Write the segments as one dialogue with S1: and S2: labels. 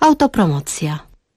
S1: Autopromocja.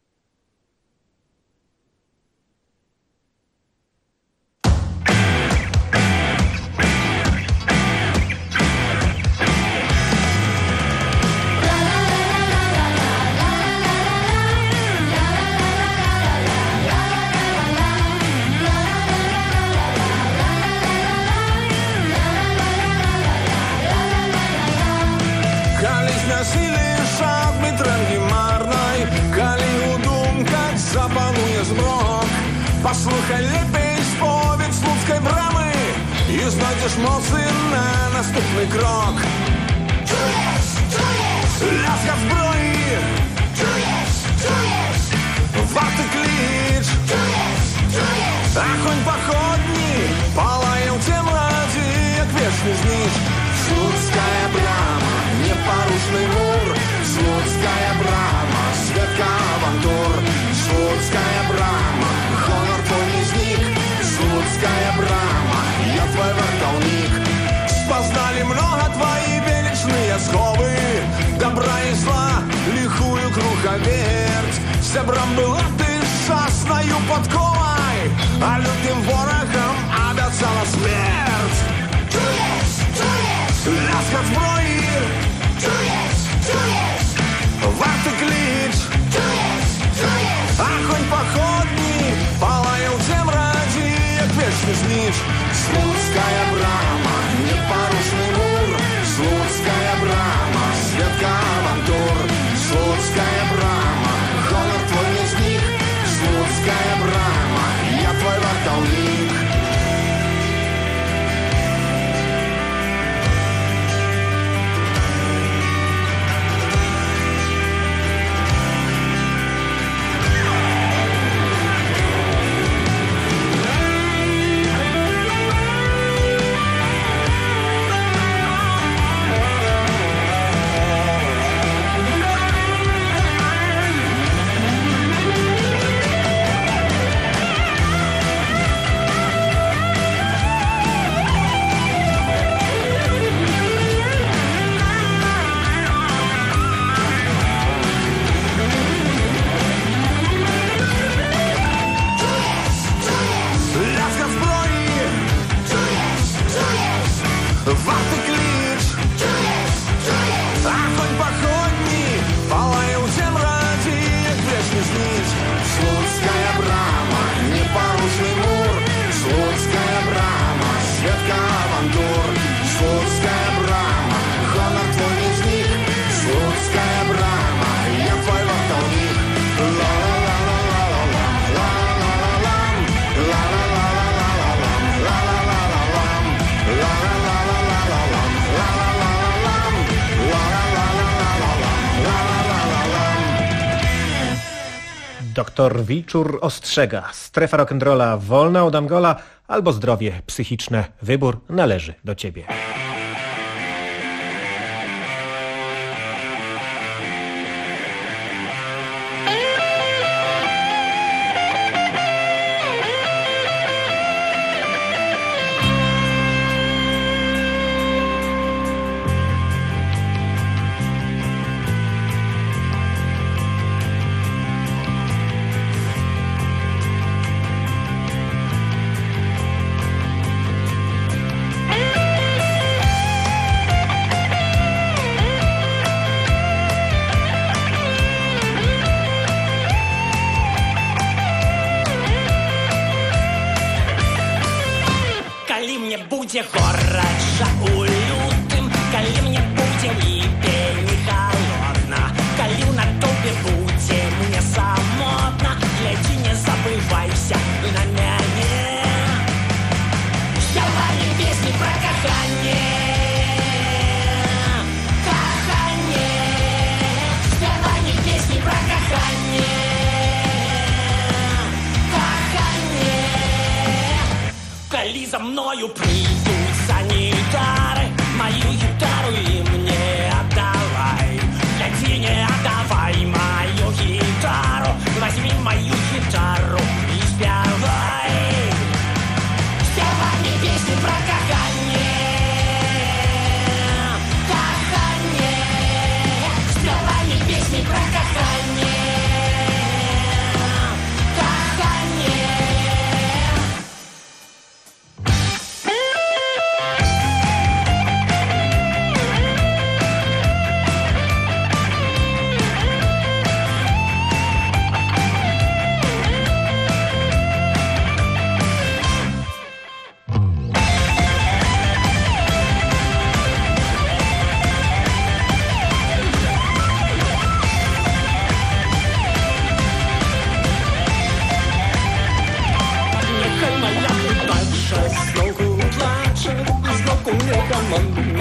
S2: Послухай лепей сповідь Слуцької брами і знайдеш моці на наступний крок.
S3: Чуєш, чуєш,
S2: ляска зброї,
S3: чуєш, чуєш,
S2: варти кліч,
S3: чуєш, чуєш,
S2: огонь походний палає в темноті, як вічний зніч. Слуцкая брама, непорушний мур, Слуцкая брама, святка авантур, Слуцкая брама, honor твой не зник, Слуцкая брама, я твой вартовник. Спознали много твои величные сховы, добра и зла, лихую круговерть. Сябрам была ты шасною подковой, а лютым ворогам обяцала смерть.
S3: чуєш, чуєш,
S2: Ляска зброї,
S3: чуєш, чуєш,
S2: варти кліч,
S3: чуєш, чуєш,
S2: огонь походний палає в темноті, як вічний зніч. Слуцкая брама, непорушний мур, Слуцкая брама, святка авантур, Слуцкая брама, honor твой не зник, Слуцкая брама, я твой вартовник. Ляска зброї,
S3: чуєш, чуєш,
S2: варти кліч,
S3: чуєш, чуєш,
S2: огонь походний палає у темноті, як вічний зніч. Слуцкая брама, непорушний мур, Слуцкая брама, святка авантур, Слуцкая брама, honor твой не зник, Слуцкая брама, я твой вартовник.
S4: Doktor Wilczur ostrzega. Strefa rock'n'rolla wolna od Angola albo zdrowie psychiczne. Wybór należy do ciebie.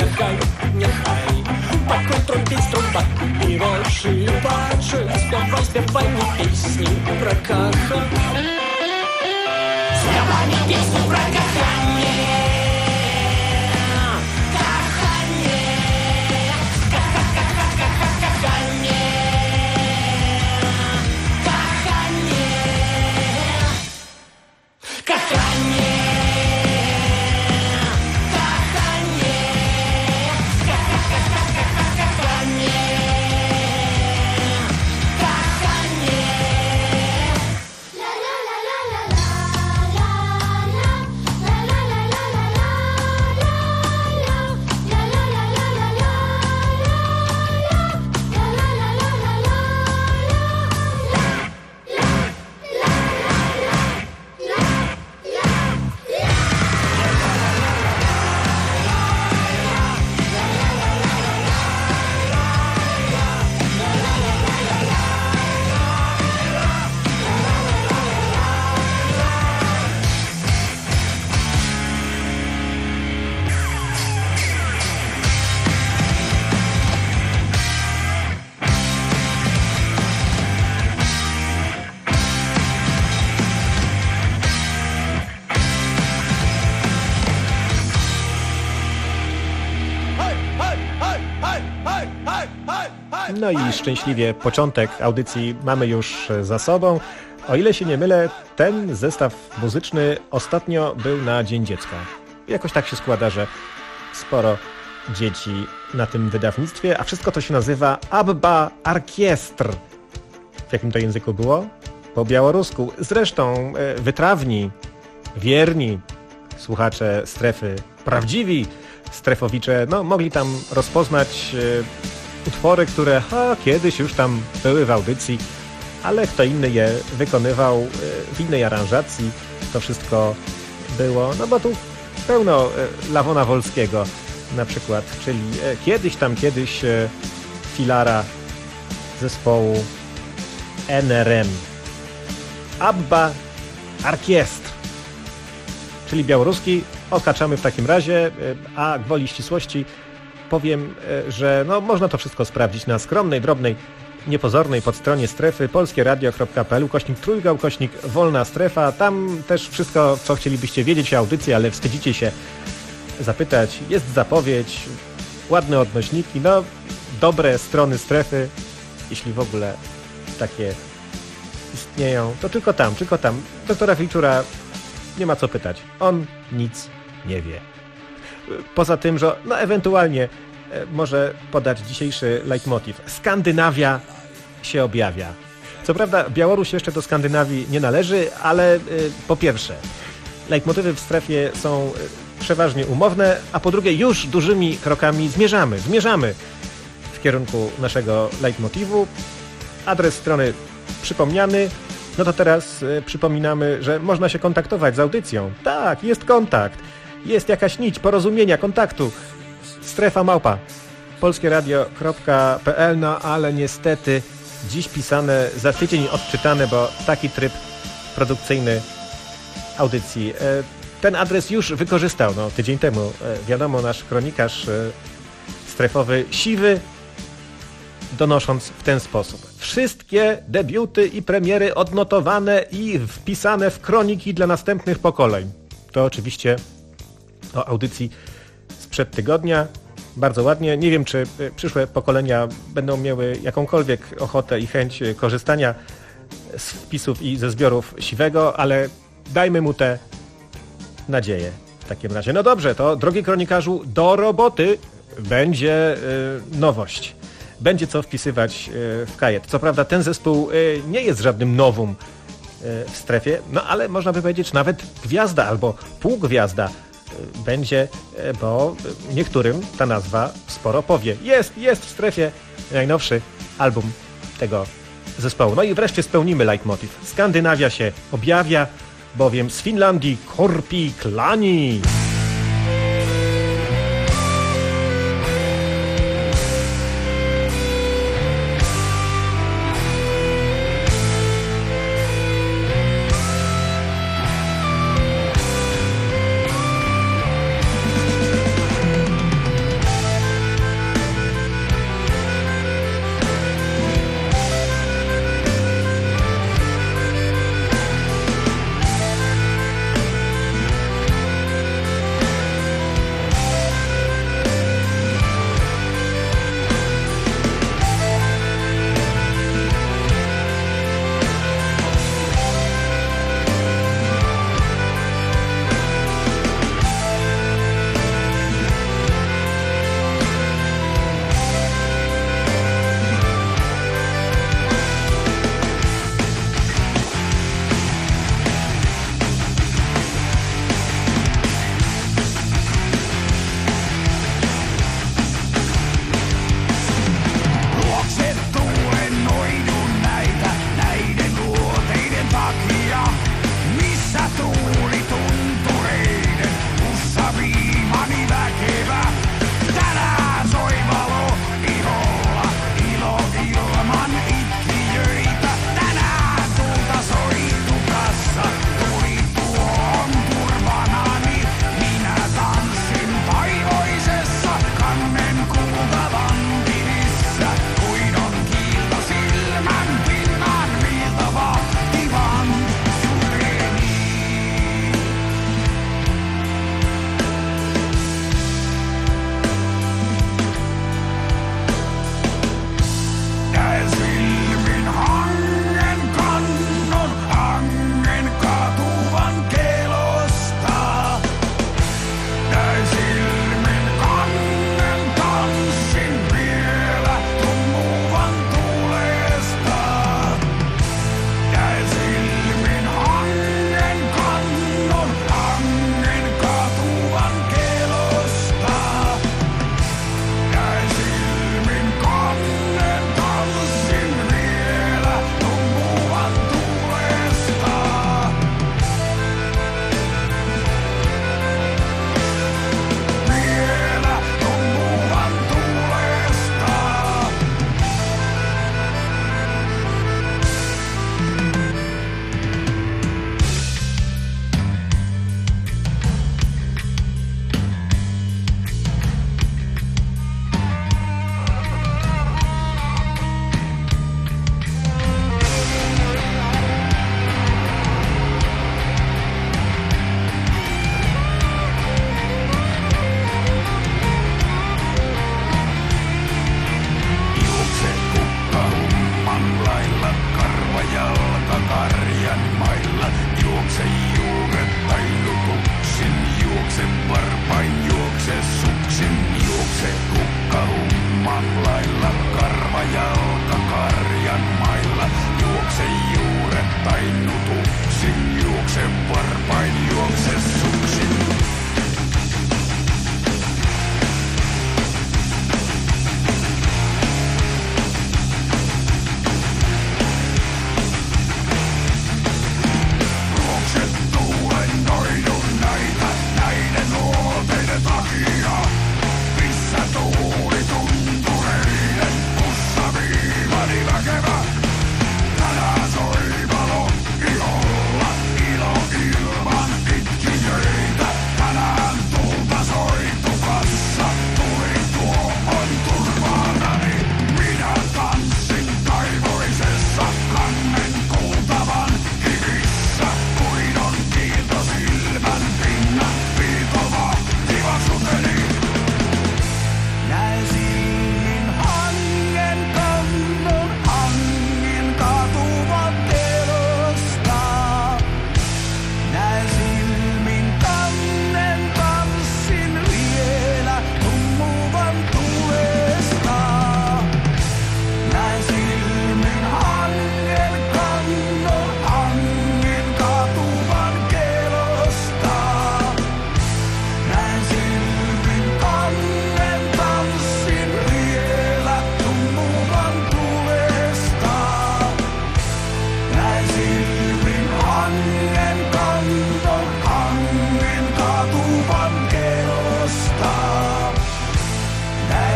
S1: niechaj Pakuj trąbić trąbaku, piwo szybaczy Śpiewaj mi pieśni про kochanie Śpiewaj mi pieśni про kochanie Kochanie Kochanie Kochanie Kochanie
S4: No i szczęśliwie początek audycji mamy już za sobą. O ile się nie mylę, ten zestaw muzyczny ostatnio był na Dzień Dziecka. Jakoś tak się składa, że sporo dzieci na tym wydawnictwie, a wszystko to się nazywa Abba Orkiestr. W jakim to języku było? Po białorusku. Zresztą wytrawni, wierni słuchacze strefy, prawdziwi strefowicze, no mogli tam rozpoznać utwory, które kiedyś już tam były w audycji, ale kto inny je wykonywał w innej aranżacji. To wszystko było, no bo tu pełno Lawona Wolskiego na przykład, czyli kiedyś filara zespołu NRM. Abba Orkiestr, czyli białoruski. Okaczamy w takim razie, a gwoli ścisłości powiem, że no, można to wszystko sprawdzić na skromnej, drobnej, niepozornej podstronie strefy polskieradio.pl /wolna strefa. Tam też wszystko, co chcielibyście wiedzieć o audycji, ale wstydzicie się zapytać. Jest zapowiedź, ładne odnośniki, no dobre strony strefy, jeśli w ogóle takie istnieją, to tylko tam. Doktora Wilczura nie ma co pytać. On nic nie wie. Poza tym, że no ewentualnie może podać dzisiejszy leitmotiv. Skandynawia się objawia. Co prawda Białoruś jeszcze do Skandynawii nie należy, ale po pierwsze leitmotywy w strefie są przeważnie umowne, a po drugie już dużymi krokami zmierzamy w kierunku naszego leitmotivu. Adres strony przypomniany. No to teraz przypominamy, że można się kontaktować z audycją. Tak, jest kontakt. Jest jakaś nić porozumienia, kontaktu. Strefa małpa polskieradio.pl, no ale niestety dziś pisane, za tydzień odczytane, bo taki tryb produkcyjny audycji. Ten adres już wykorzystał, no tydzień temu. Wiadomo, nasz kronikarz strefowy Siwy, donosząc w ten sposób. Wszystkie debiuty i premiery odnotowane i wpisane w kroniki dla następnych pokoleń. To oczywiście o audycji sprzed tygodnia. Bardzo ładnie. Nie wiem, czy przyszłe pokolenia będą miały jakąkolwiek ochotę i chęć korzystania z wpisów i ze zbiorów Siwego, ale dajmy mu tę nadzieję w takim razie. No dobrze, to drogi kronikarzu, do roboty. Będzie nowość. Będzie co wpisywać w kajet. Co prawda ten zespół nie jest żadnym nowum w strefie, no ale można by powiedzieć nawet gwiazda albo półgwiazda będzie, bo niektórym ta nazwa sporo powie. Jest w strefie najnowszy album tego zespołu. No i wreszcie spełnimy leitmotiv. Skandynawia się objawia, bowiem z Finlandii Korpi Klani.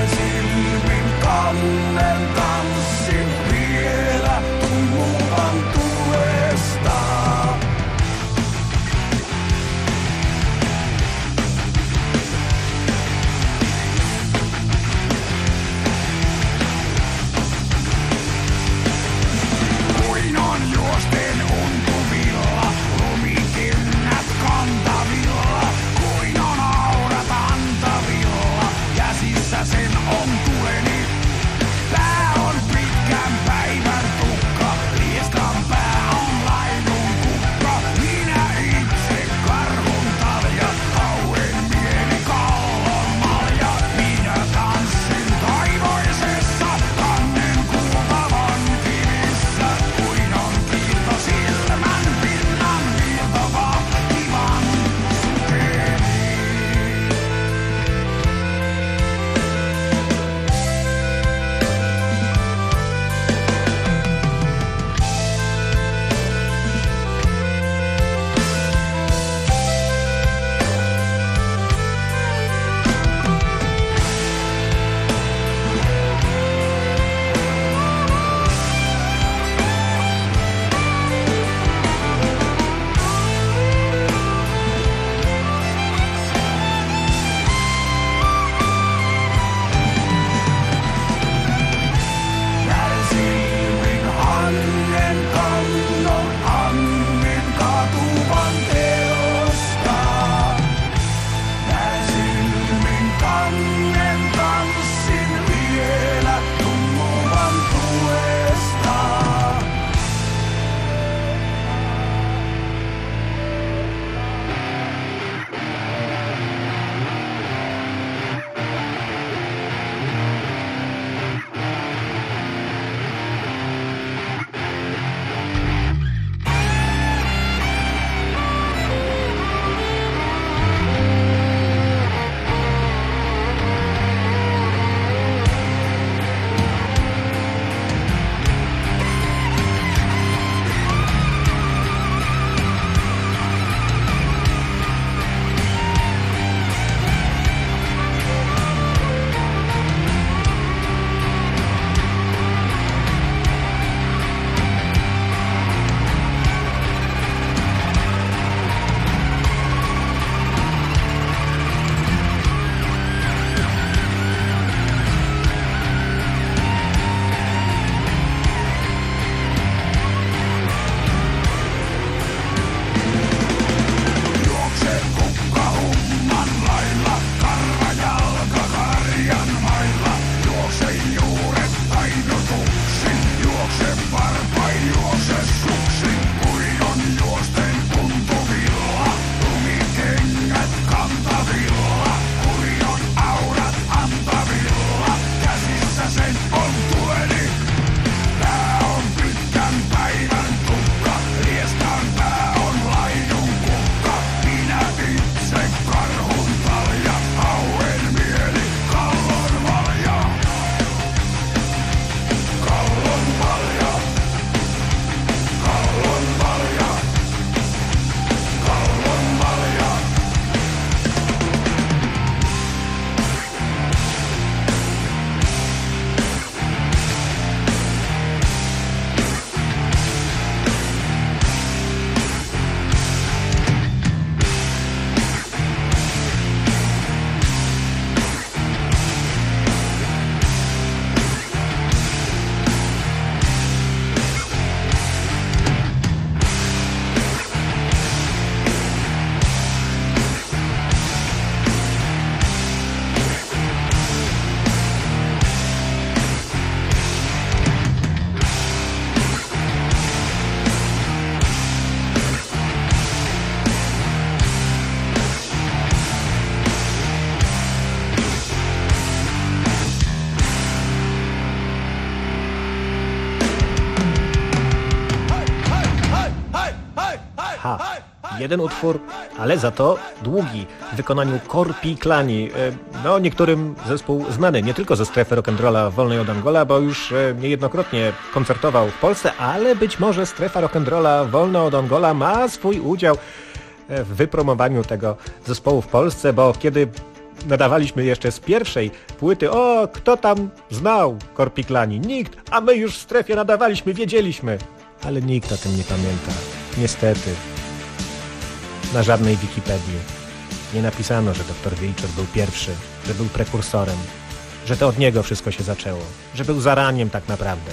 S2: silmin kannen tanssin vielä tumuvan tuesta. Kuin on juosten untuvilla, lumikennät kantavilla, kuin on aurat antavilla, käsissä sen on tuleni. Pää on pitkän päivän tukka, lieskan pää on laidun kukka. Minä itse karhun talja, hauen mieli kallon malja. Minä tanssin taivoisessa, kannen kuvavan kivissä. Kuin on kiilto silmän pinnan viiltova kivan sukeeni. Silmin hannen kannon, hannen katuvan teosta. Silmin kannen tanssin vielä tumuvan tuesta. Juokse kukka humman lailla, karva jalka karjan mailla. Juokse juuret tainnutuksin, juokse varpain, juokse suksin. Kuin on juosten tuntuvilla, lumikengät kantavilla. Kuin on aurat antavilla, käsissä sen on tuleni. Pää on pitkän päivän tukka, lieskan pää on laidun kukka. Minä itse karhun talja, hauen mieli kallon malja. Kallon malja, kallon malja, kallon malja.
S4: Jeden utwór, ale za to długi, w wykonaniu Korpiklani. No, niektórym zespół znany nie tylko ze strefy rock'n'rolla wolnej od Angola, bo już niejednokrotnie koncertował w Polsce, ale być może strefa rock'n'rolla wolna od Angola ma swój udział w wypromowaniu tego zespołu w Polsce, bo kiedy nadawaliśmy jeszcze z pierwszej płyty. O, kto tam znał Korpiklani? Nikt, a my już w strefie nadawaliśmy, wiedzieliśmy. Ale nikt o tym nie pamięta. Niestety. Na żadnej Wikipedii nie napisano, że dr Wilczur był pierwszy, że był prekursorem, że to od niego wszystko się zaczęło, że był zaraniem tak naprawdę.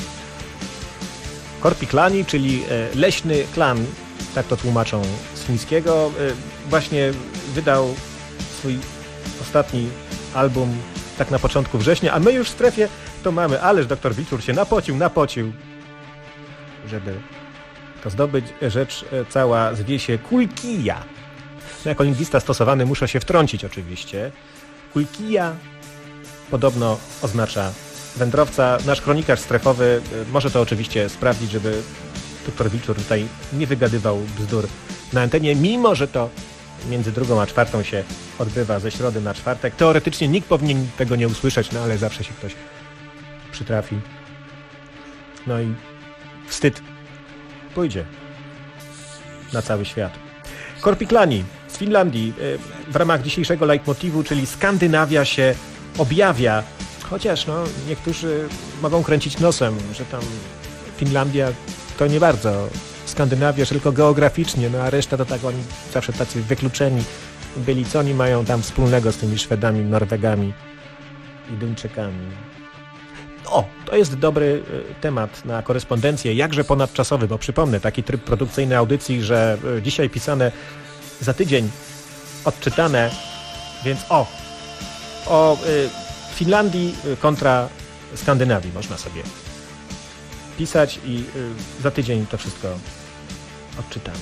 S4: Korpiklani, czyli leśny klan, tak to tłumaczą z fińskiego, właśnie wydał swój ostatni album tak na początku września, a my już w strefie to mamy, ależ dr Wilczur się napocił, żeby to zdobyć. Rzecz cała zwie się Kulkija. No, jako lingwista stosowany muszę się wtrącić oczywiście. Kulkija podobno oznacza wędrowca. Nasz kronikarz strefowy może to oczywiście sprawdzić, żeby dr Wilczur tutaj nie wygadywał bzdur na antenie, mimo że to między 2 a 4 się odbywa ze środy na czwartek. Teoretycznie nikt powinien tego nie usłyszeć, no ale zawsze się ktoś przytrafi. No i wstyd pójdzie na cały świat. Korpiklani z Finlandii w ramach dzisiejszego leitmotivu, czyli Skandynawia się objawia, chociaż no, niektórzy mogą kręcić nosem, że tam Finlandia to nie bardzo Skandynawia, tylko geograficznie, no a reszta to tak oni zawsze tacy wykluczeni byli. Co oni mają tam wspólnego z tymi Szwedami, Norwegami i Duńczykami? O, to jest dobry temat na korespondencję, jakże ponadczasowy, bo przypomnę, taki tryb produkcyjny audycji, że dzisiaj pisane, za tydzień odczytane, więc o Finlandii kontra Skandynawii można sobie pisać i za tydzień to wszystko odczytane.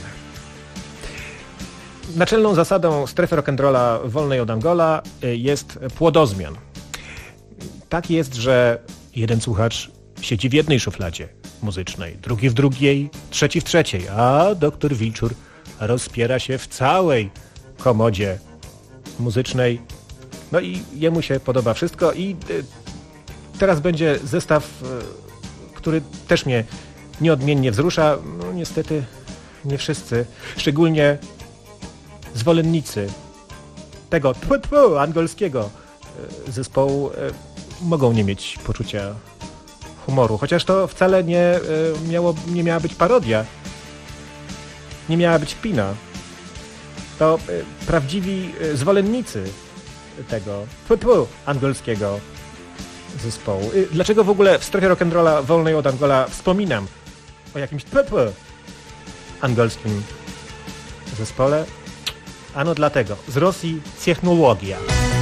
S4: Naczelną zasadą strefy rock'n'rolla wolnej od Angola jest płodozmian. Tak jest, że jeden słuchacz siedzi w jednej szufladzie muzycznej, drugi w drugiej, trzeci w trzeciej, a dr Wilczur rozpiera się w całej komodzie muzycznej. No i jemu się podoba wszystko i teraz będzie zestaw, który też mnie nieodmiennie wzrusza. No niestety nie wszyscy, szczególnie zwolennicy tego angielskiego zespołu mogą nie mieć poczucia humoru, chociaż to wcale nie miała być parodia, nie miała być kpina. To prawdziwi zwolennicy tego angielskiego zespołu. Dlaczego w ogóle w strefie rock'n'rolla wolnej od Angola wspominam o jakimś angielskim zespole? Ano dlatego, z Rosji technologia.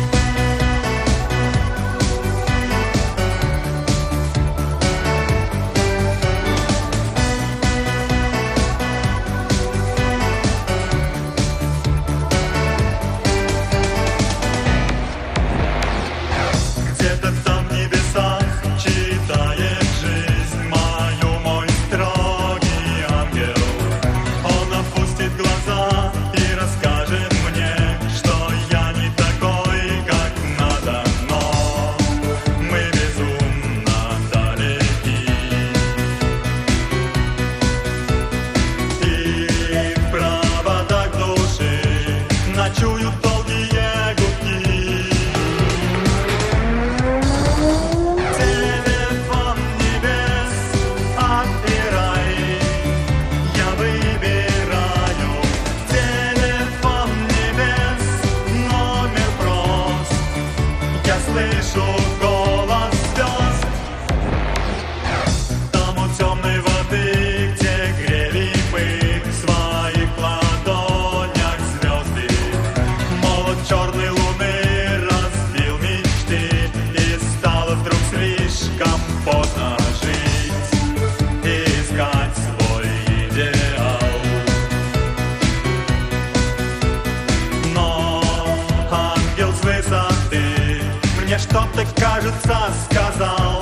S5: Что-то, кажется, сказал.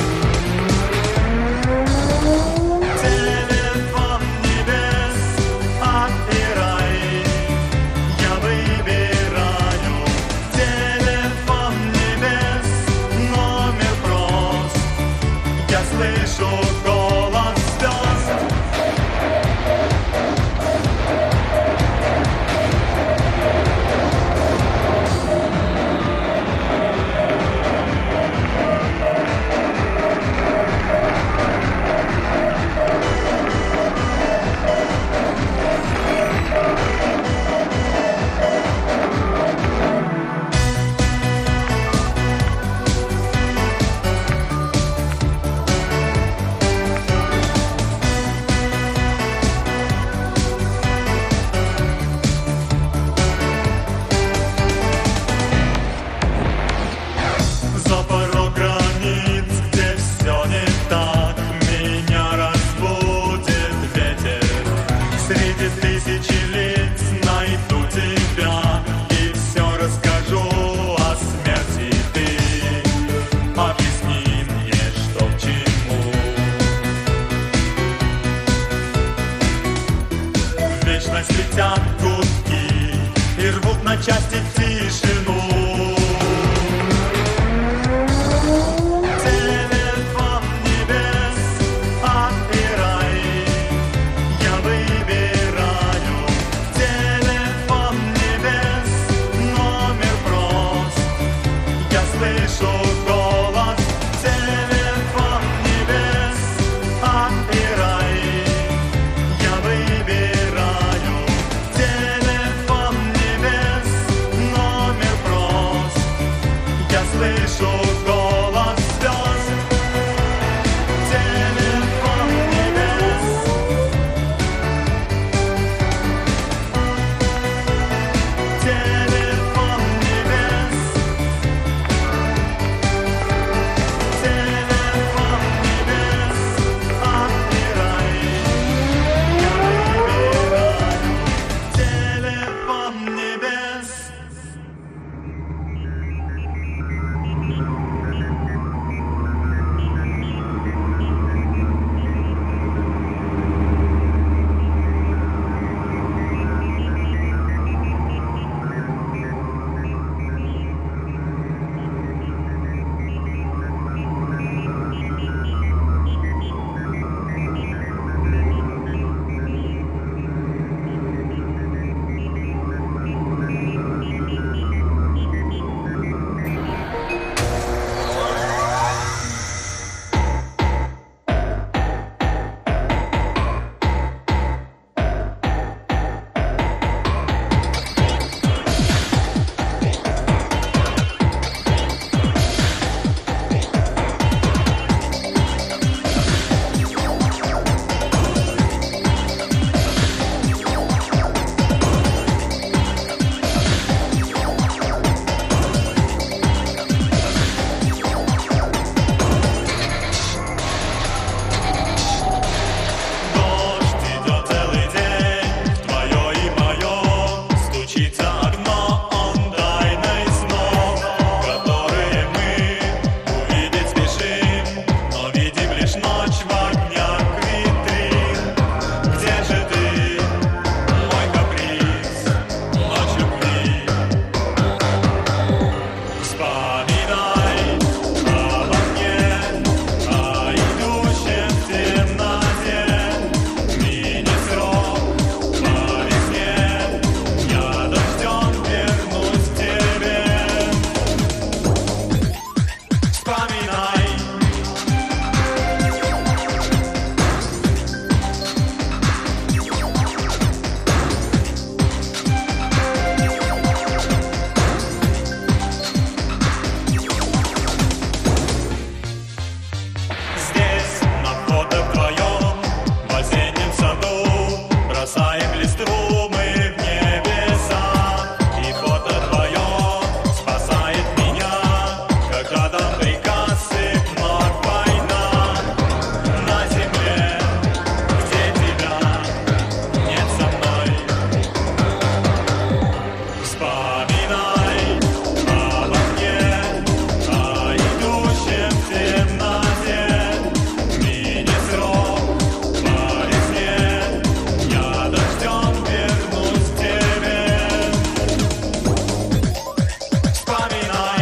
S5: Телефон небес, ад и рай. Я выбираю. Телефон небес, номер прост. Я слышу голос звезд. Прикасы вновь война на земле, где тебя нет со мной. Вспоминай обо мне, о идущем в темноте. Мини-срок по весне, я дождем вернусь к тебе. Вспоминай.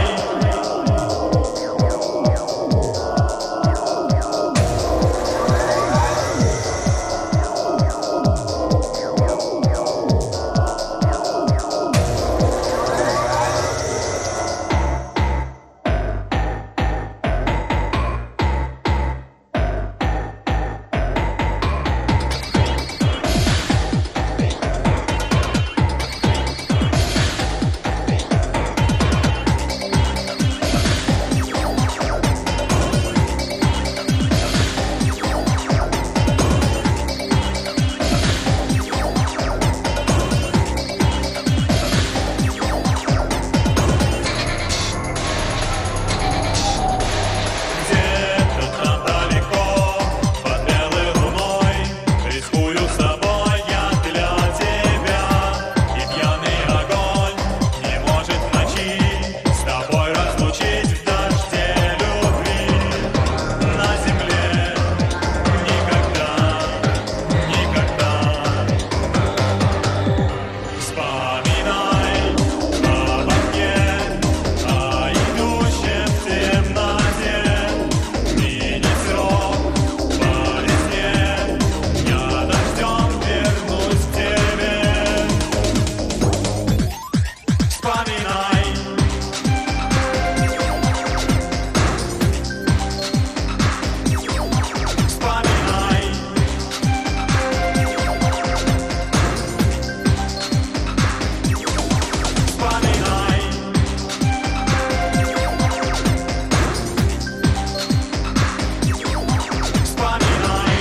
S5: Где-то там далеко, под белой луной, рискую собой я для тебя. И пьяный огонь не может в ночи с тобой разлучить в дожде любви. На земле никогда, никогда. Вспоминай обо мне, о идущем в темноте. Мини-срок по весне, я дождем вернусь к тебе. Вспоминай. Вспоминай. Вспоминай. Вспоминай.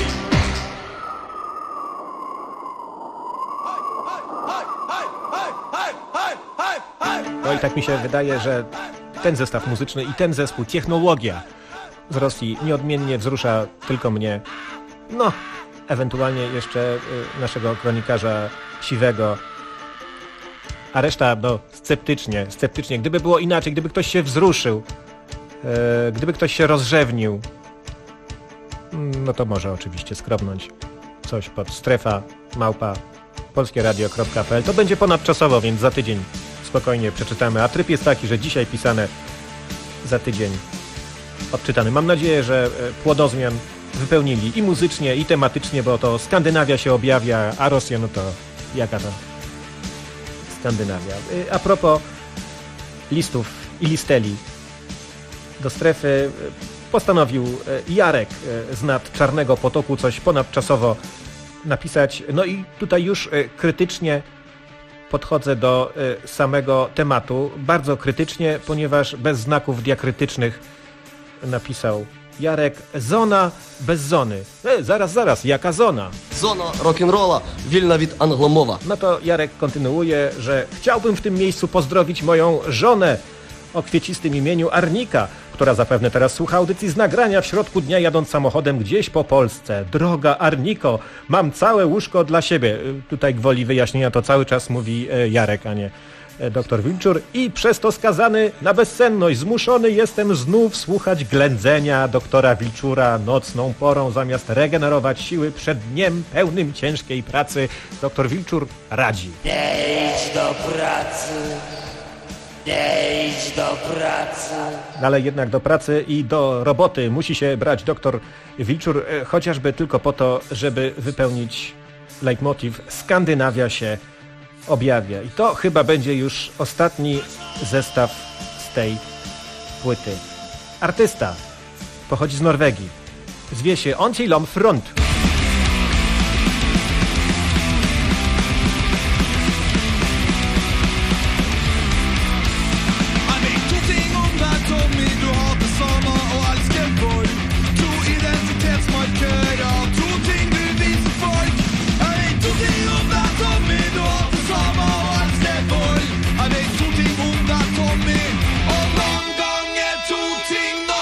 S4: No i tak mi się wydaje, że ten zestaw muzyczny i ten zespół Technologia z Rosji nieodmiennie wzrusza tylko mnie. No, ewentualnie jeszcze naszego kronikarza Siwego. A reszta, no, sceptycznie. Gdyby było inaczej, gdyby ktoś się wzruszył, gdyby ktoś się rozrzewnił, no to może oczywiście skrobnąć coś pod strefa@polskieradio.pl. To będzie ponadczasowo, więc za tydzień spokojnie przeczytamy. A tryb jest taki, że dzisiaj pisane, za tydzień odczytany. Mam nadzieję, że płodozmian wypełnili i muzycznie, i tematycznie, bo to Skandynawia się objawia, a Rosja, no to jaka to Skandynawia. A propos listów i listeli, do strefy postanowił Jarek z nad Czarnego Potoku coś ponadczasowo napisać. No i tutaj już krytycznie podchodzę do samego tematu. Bardzo krytycznie, ponieważ bez znaków diakrytycznych napisał Jarek: zona bez zony. Zaraz, jaka zona?
S6: Zona rock'n'rolla, wilna від англомова.
S4: No to Jarek kontynuuje, że chciałbym w tym miejscu pozdrowić moją żonę o kwiecistym imieniu Arnika, która zapewne teraz słucha audycji z nagrania w środku dnia, jadąc samochodem gdzieś po Polsce. Droga Arniko, mam całe łóżko dla siebie. Tutaj gwoli wyjaśnienia to cały czas mówi Jarek, a nie doktor Wilczur. I przez to skazany na bezsenność. Zmuszony jestem znów słuchać ględzenia doktora Wilczura nocną porą, zamiast regenerować siły przed dniem pełnym ciężkiej pracy. Doktor Wilczur radzi.
S1: Nie idź do pracy. Nie idź do pracy.
S4: Ale jednak do pracy i do roboty musi się brać doktor Wilczur, chociażby tylko po to, żeby wypełnić leitmotiv Skandynawia się objawia. I to chyba będzie już ostatni zestaw z tej płyty. Artysta pochodzi z Norwegii. Zwie się Ontilom Front.
S7: Ting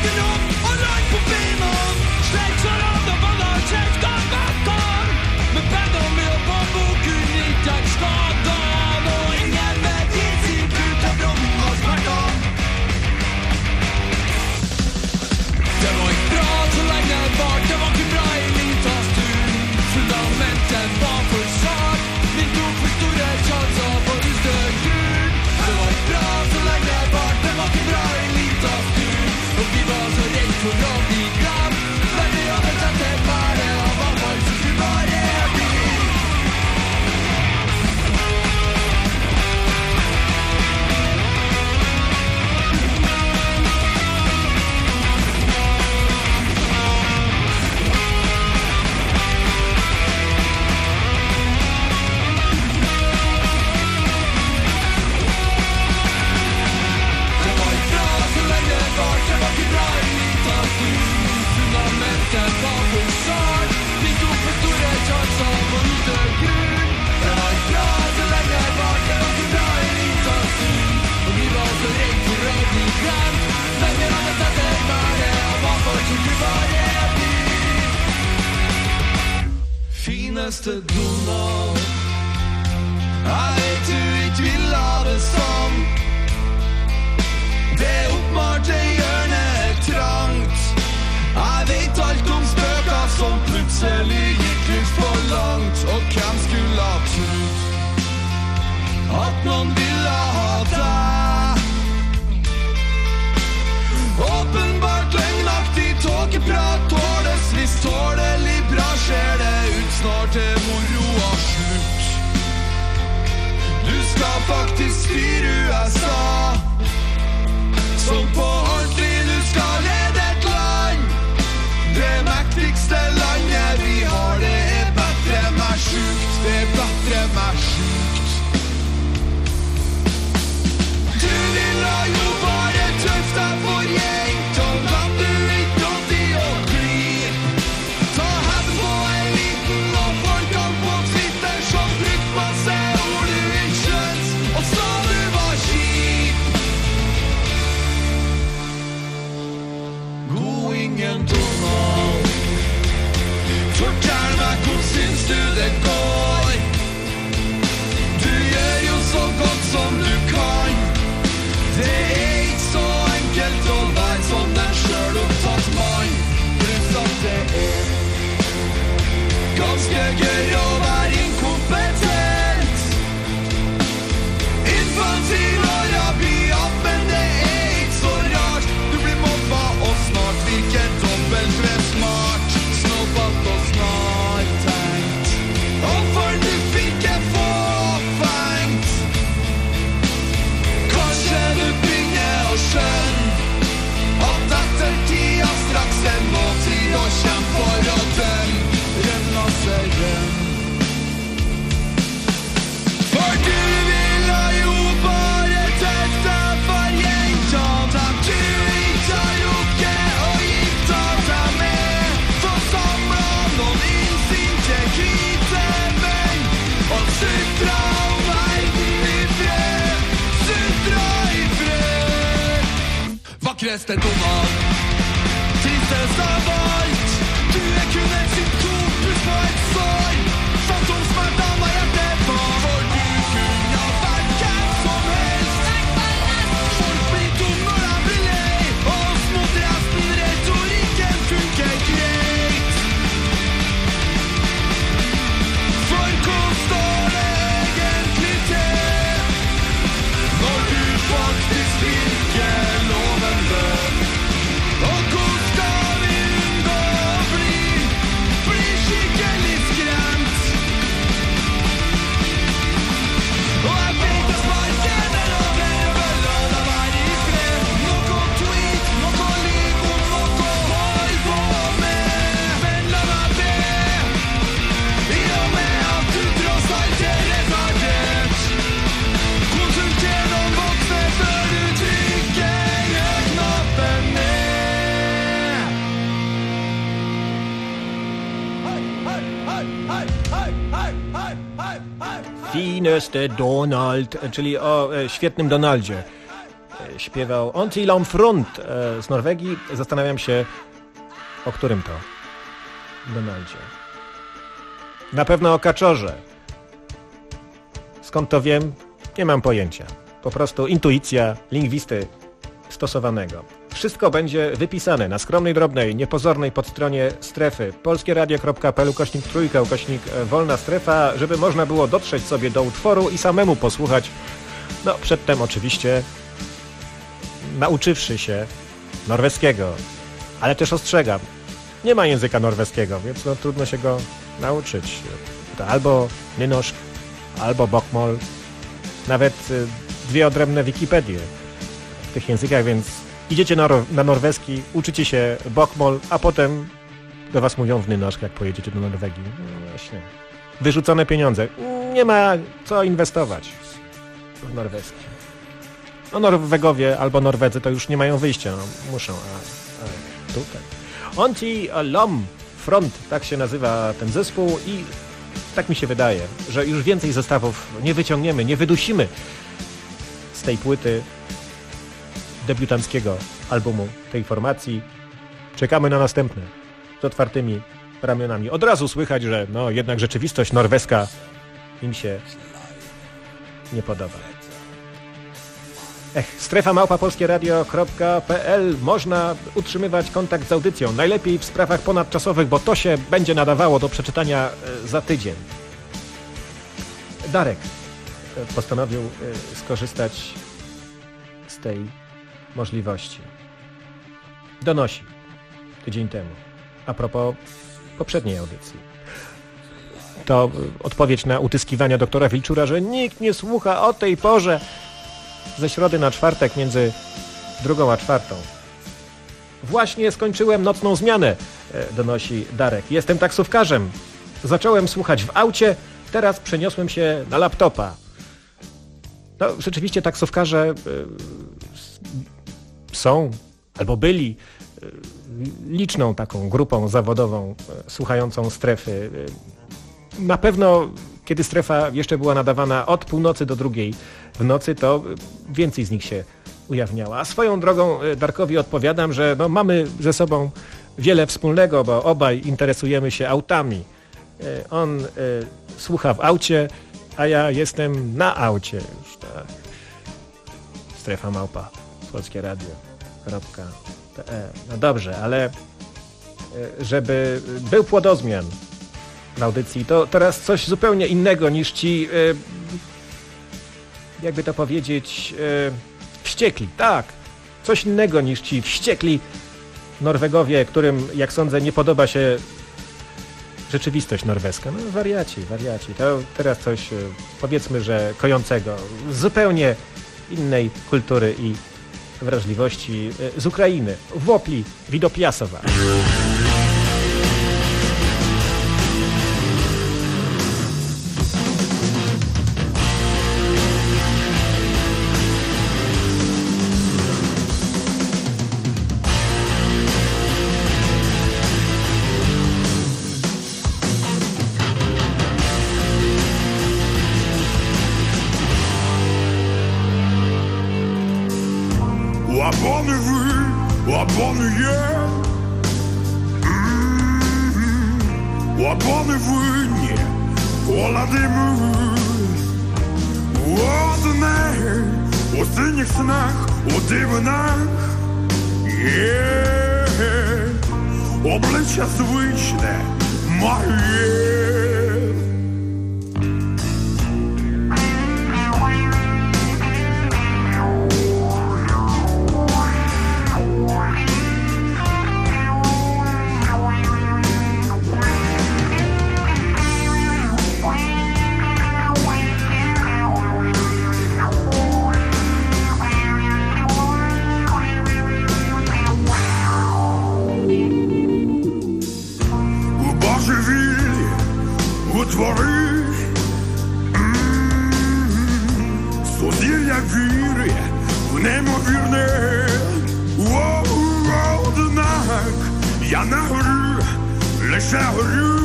S7: ryggen opp og land på bena. Slik så landet baller kjefta bakken. Med penner med og bambukken i tekstskaden. Og ingen vet i sin tur til bronnen og smerter. Det var ikke bra så lenge det var. Det var ikke bra i lita stund. Fundamentet var for svart. Vi tok for store sjanser på ustø grunn. Det var ikke bra så lenge det var. Det var ikke bra i lita stund. Og vi var så redd for å bli glemt. Men vi hadde sett til bare av avfall som skulle bare bli. Det var ikke bra så lenge det var. Det var ikke bra i lita stund. Fundamentet var for svart. Vi tok for store sjanser på ustø grunn. Det var ikke bra så lenge det var. Det var ikke bra i lita stund. Og vi var så redd for å bli glemt. Men vi hadde sett det bare av avfall som skulle bare bli. Fineste Donald, jeg vet du ikke vil ha det sånn. Det oppmalte hjørnet er trangt. Jeg vet alt om spøker som plutselig gikk litt for langt. Og hvem skulle ha trodd at noen ville ha deg? Åpenbart løgnaktig tåkeprat tåles hvis tålelig bra skjer det ut snart til moroa slutt. Du skal faktisk styre USA som på ordentlig du skal lede et land. Det mektigste landet vi har, det er bedre meg sjukt. Det er bedre meg sjukt. Du vil ha jo bare tøft deg for jentene. Kan du ikke nådig å bli? Ta hevn på eliten og folkene på Twitter som brukte masse ord du ikke skjønt, og sa du var kjip. God ingen Donald, fortell meg hvor syns du det går? Du gjør jo så godt som du kan. Det er ikke så enkelt å være som den selv opptatt mann. Pluss at det er ganske gøy å være inkompetent. Infantil og rabiat, men det er ikke så rart. Du blir mobba og snart virker dobbelt ved smart. Snobbet og snart tenkt. Og for du fikk jeg få fengt. Kanskje du begynner å skjønne at etter tida straks en må tid å kjempe for å dømme. Rønna seg rønn. For du vil ha jo bare tøft deg for jentene. Dem du ikke har rukket og gifta deg med. Få samla noen innsinte hvite menn og sutra om verden i fred. Sutra i fred. Vakreste Donald, tristest av alt. Du er kun et symptom pluss på et sår. Fantomsmertene av hjertet var. For du kunne ha vært hvem som helst. Folk blir tom når de blir lei. Og oss mot resten retorikken funker greit. For hvor står det egentlig til når du faktisk virker lovende? Og hvor skal vi unngå å bli skikkelig skremt? Og jeg vet jeg sparker nedover og vil la deg være i fred. Noe tweet, noe liv og noe hold på med. Men la meg be, i og med at du tross alt er retardert. Konsulter noen voksne før du trykker knappen ned.
S4: Fineste Donald, czyli o świetnym Donaldzie. śpiewał On till on front z Norwegii. Zastanawiam się, o którym to Donaldzie. Na pewno o Kaczorze. Skąd to wiem? Nie mam pojęcia. Po prostu intuicja lingwisty stosowanego. Wszystko będzie wypisane na skromnej, drobnej, niepozornej podstronie strefy polskieradio.pl/3/wolna strefa, żeby można było dotrzeć sobie do utworu i samemu posłuchać. No, przedtem oczywiście nauczywszy się norweskiego, ale też ostrzegam, nie ma języka norweskiego, więc no, trudno się go nauczyć. To albo nynorsk, albo bokmål, nawet dwie odrębne Wikipedie w tych językach, więc idziecie na norweski, uczycie się bokmål, a potem do was mówią w nynorsk, jak pojedziecie do Norwegii. No właśnie. Wyrzucone pieniądze. Nie ma co inwestować w norweski. No Norwegowie albo Norwedzy to już nie mają wyjścia, no, muszą, a tutaj. Onti Lom Front, tak się nazywa ten zespół i tak mi się wydaje, że już więcej zestawów nie wyciągniemy, nie wydusimy z tej płyty debiutanckiego albumu tej formacji. Czekamy na następne z otwartymi ramionami. Od razu słychać, że no jednak rzeczywistość norweska im się nie podoba. strefa@polskieradio.pl. Można utrzymywać kontakt z audycją. Najlepiej w sprawach ponadczasowych, bo to się będzie nadawało do przeczytania za tydzień. Darek postanowił skorzystać z tej możliwości. Donosi tydzień temu. A propos poprzedniej audycji. To odpowiedź na utyskiwania doktora Wilczura, że nikt nie słucha o tej porze ze środy na czwartek między 2 a 4. Właśnie skończyłem nocną zmianę, donosi Darek. Jestem taksówkarzem. Zacząłem słuchać w aucie, teraz przeniosłem się na laptopa. No, rzeczywiście taksówkarze są albo byli liczną taką grupą zawodową słuchającą strefy. Na pewno, kiedy strefa jeszcze była nadawana od północy do 2 w nocy, to więcej z nich się ujawniała. A swoją drogą Darkowi odpowiadam, że no, mamy ze sobą wiele wspólnego, bo obaj interesujemy się autami. On słucha w aucie, a ja jestem na aucie. Już tak. Strefa małpa, polskieradio.pl. No dobrze, ale żeby był płodozmian w audycji, to teraz coś zupełnie innego niż ci, jakby to powiedzieć, wściekli. Tak, coś innego niż ci wściekli Norwegowie, którym, jak sądzę, nie podoba się rzeczywistość norweska. No wariaci. To teraz coś, powiedzmy, że kojącego, zupełnie innej kultury i wrażliwości, z Ukrainy, Wopli Widopiasowa.
S2: Łapany wy, łapany je. Łapany wy, nie. Poladimy. Ładne, у синіх снах, у дивинах. Обличчя звичне, моє. Твори сузір'я віри в неймовірне. Однак я на горі, лише горю.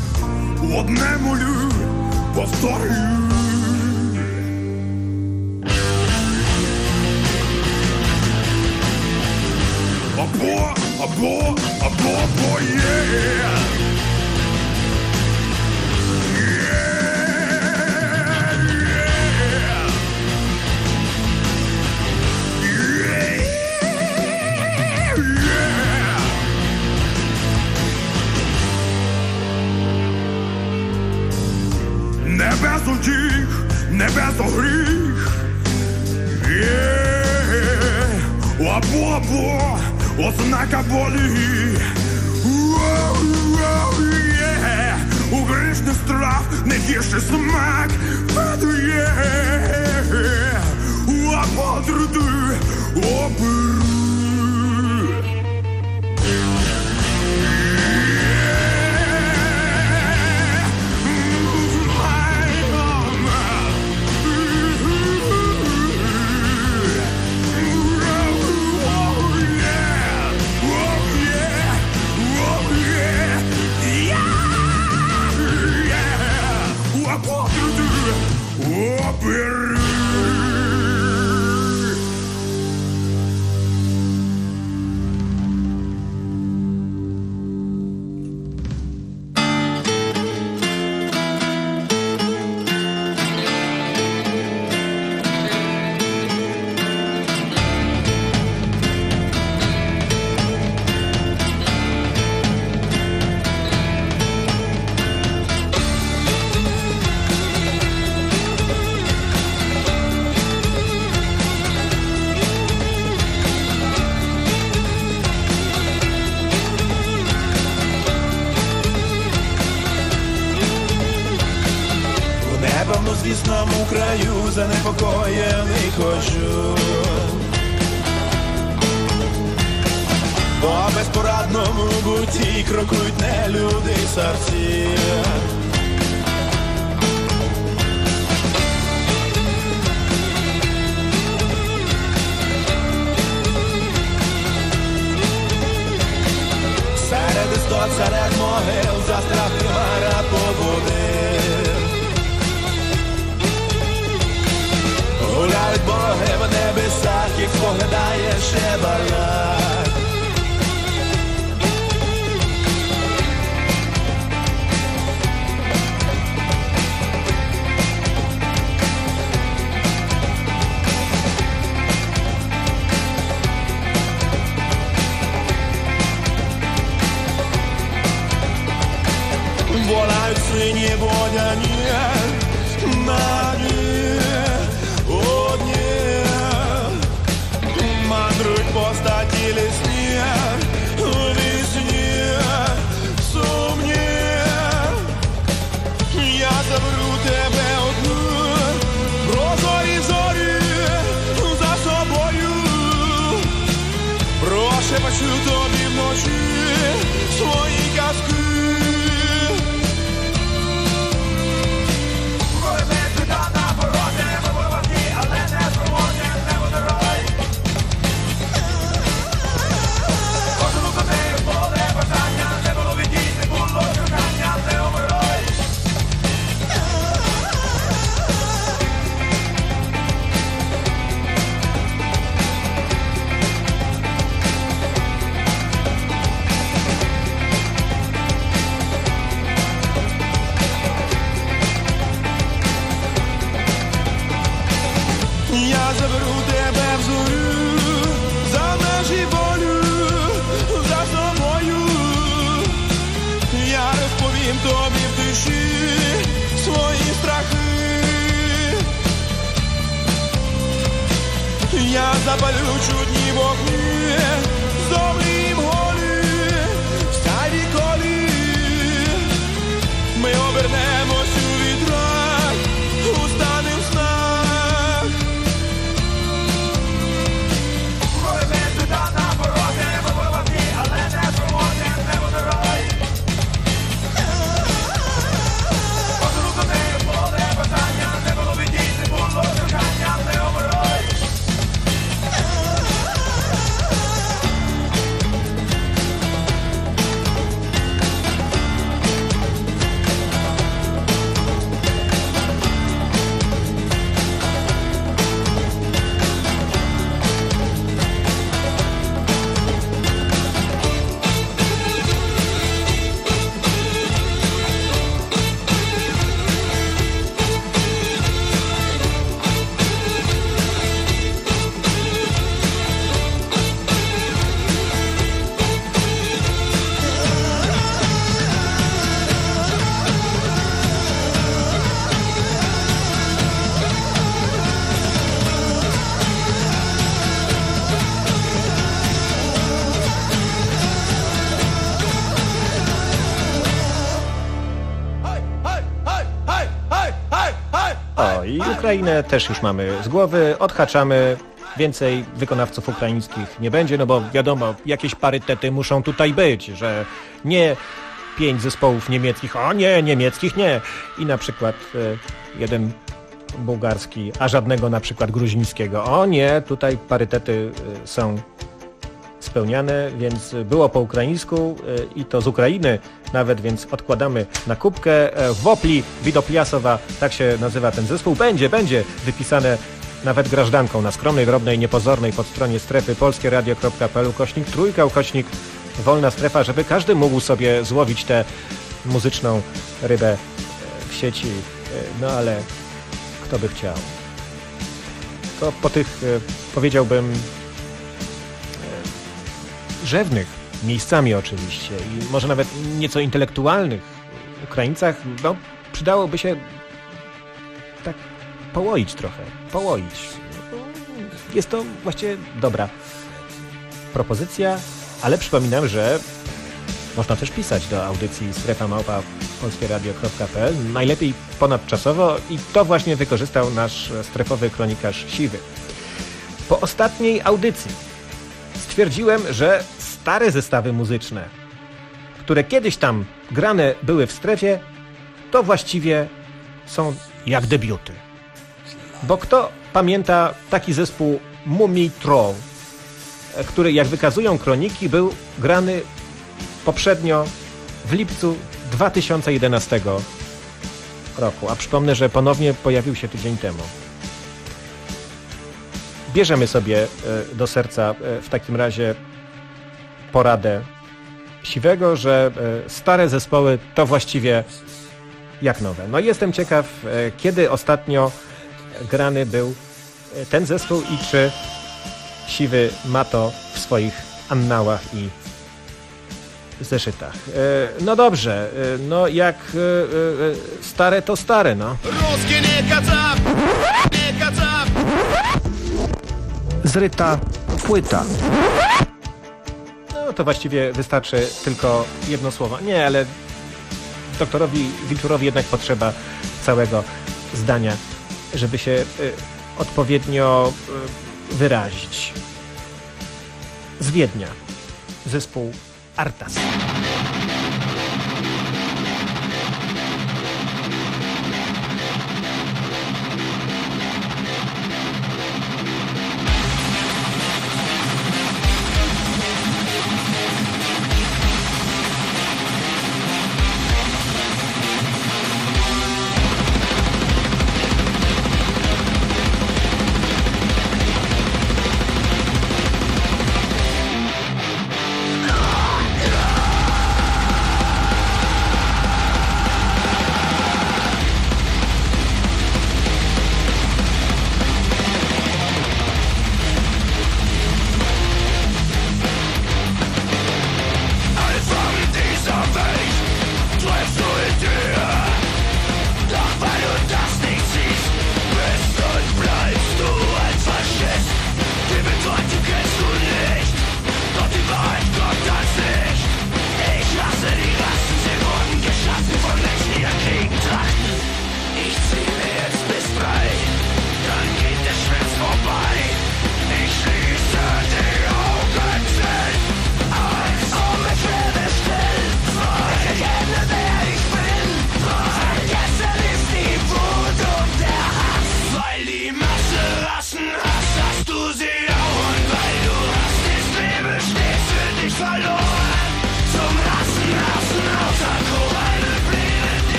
S2: Одне молю, повторюю. утіх, не без огріх. Або, ознака болі. У грішних страв не гірший смак падує. Або труди оберу.
S8: Звісному краю занепокоєний ходжу, по безпорадному буті крокують нелюди савці. Серед істот, серед могил, застряг хмара побудив. Гуляють боги в небесах, їх споглядає ще балак. Волають сині водяні на дні. Мандрують постаті лісні, у вісні сумні. Я заберу тебе одну, прозорі зорі за собою. Прошепочу тобі вночі свої казки. Я заберу тебе в зорю, за межі волю, за собою. Я розповім тобі в душі свої страхи. Я запалю чудні вогні, зорі й голі, сяйві колі. Ми обернемось у вітрах, устанем в снах.
S4: O, i Ukrainę też już mamy z głowy, odhaczamy. Więcej wykonawców ukraińskich nie będzie, no bo wiadomo, jakieś parytety muszą tutaj być, że nie 5 zespołów niemieckich, o nie, niemieckich nie. I na przykład jeden bułgarski, a żadnego na przykład gruzińskiego. O nie, tutaj parytety są spełniane, więc było po ukraińsku i to z Ukrainy nawet, więc odkładamy na kubkę. Wopli Widopliasowa, tak się nazywa ten zespół. Będzie wypisane nawet grażdanką na skromnej, drobnej, niepozornej pod stronie strefy polskieradio.pl/trójka/wolna strefa, żeby każdy mógł sobie złowić tę muzyczną rybę w sieci. No ale kto by chciał? To po tych, powiedziałbym, rzewnych miejscami oczywiście i może nawet nieco intelektualnych Ukraińcach, no przydałoby się tak połoić trochę, Jest to właściwie dobra propozycja, ale przypominam, że można też pisać do audycji strefa@polskieradio.pl, najlepiej ponadczasowo i to właśnie wykorzystał nasz strefowy kronikarz Siwy. Po ostatniej audycji stwierdziłem, że stare zestawy muzyczne, które kiedyś tam grane były w strefie, to właściwie są jak debiuty. Bo kto pamięta taki zespół Mumii Troll, który, jak wykazują kroniki, był grany poprzednio w lipcu 2011 roku. A przypomnę, że ponownie pojawił się tydzień temu. Bierzemy sobie do serca w takim razie poradę Siwego, że stare zespoły to właściwie jak nowe. No i jestem ciekaw, kiedy ostatnio grany był ten zespół i czy Siwy ma to w swoich annałach i zeszytach. No dobrze, no jak stare to stare, no.
S9: Zryta płyta.
S4: No to właściwie wystarczy tylko jedno słowo. Nie, ale doktorowi Wilczurowi jednak potrzeba całego zdania, żeby się odpowiednio wyrazić. Z Wiednia. Zespół Artas.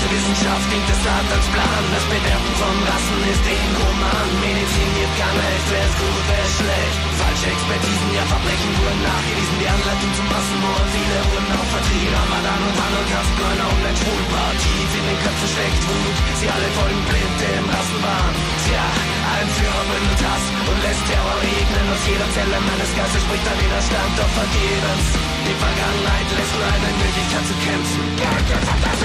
S8: Wissenschaft dient es Art als Plan. Das Bewerten von Rassen ist inhuman. Medizin gibt kein Recht, wer ist gut, wer ist schlecht. Falsche Expertisen, ja Verbrechen wurden nachgewiesen. Die Anleitung zum Massenmord, viele wurden auch vertrieben. Ramadan und Holocaust, 9er und ein Schwulbar. Tief in den Köpfen steckt Wut, sie alle folgen blind dem Rassenwahn. Tja, ein Führer bündelt Hass und lässt Terror regnen. Aus jeder Zelle meines Geistes spricht der Widerstand, doch vergebens. Die Vergangenheit lässt nur eine Möglichkeit zu kämpfen.